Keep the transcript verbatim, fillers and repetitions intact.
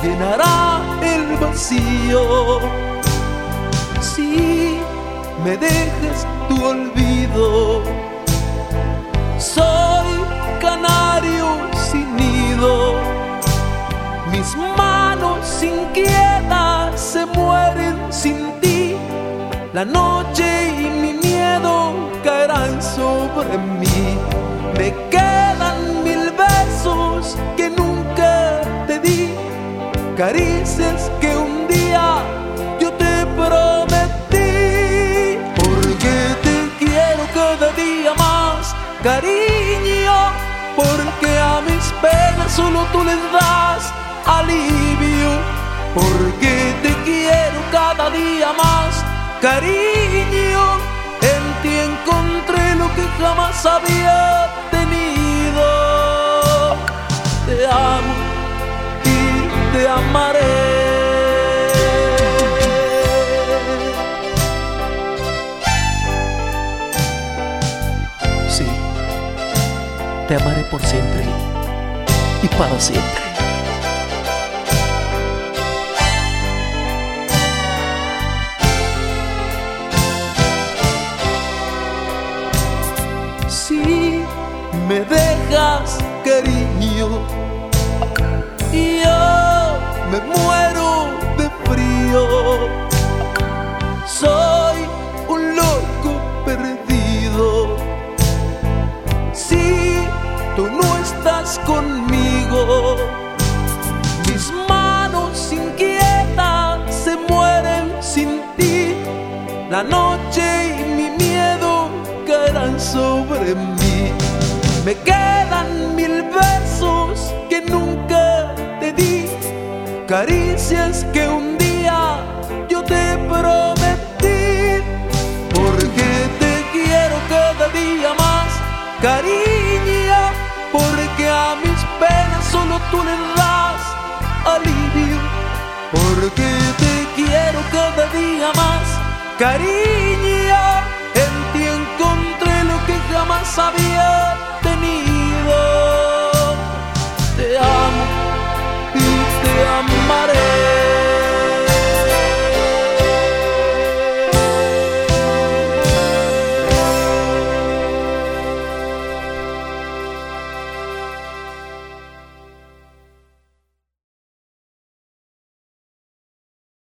llenará el vacío. Si me dejas tu olvido, soy canario sin nido. Mis manos inquietas se mueren sin ti. La noche y mi miedo caerán sobre mí. Me quedan mil besos que nunca te di, caricias que un día yo te prometí. Porque te quiero cada día más, cariño, porque a mis penas solo tú les das alivio. Porque te quiero cada día más, cariño, en ti encontré lo que jamás había tenido. Te amo y te amaré. Sí, te amaré por siempre y para siempre. Si me dejas, cariño, yo me muero de frío. Soy un loco perdido. Si tú no estás conmigo, mis manos inquietas se mueren sin ti. La noche y mi miedo caerán sobre mí. Me quedan mil besos que nunca te di, caricias que un día yo te prometí. Porque te quiero cada día más, cariño, porque a mis penas solo tú les das alivio. Porque te quiero cada día más, cariño, en ti encontré lo que jamás había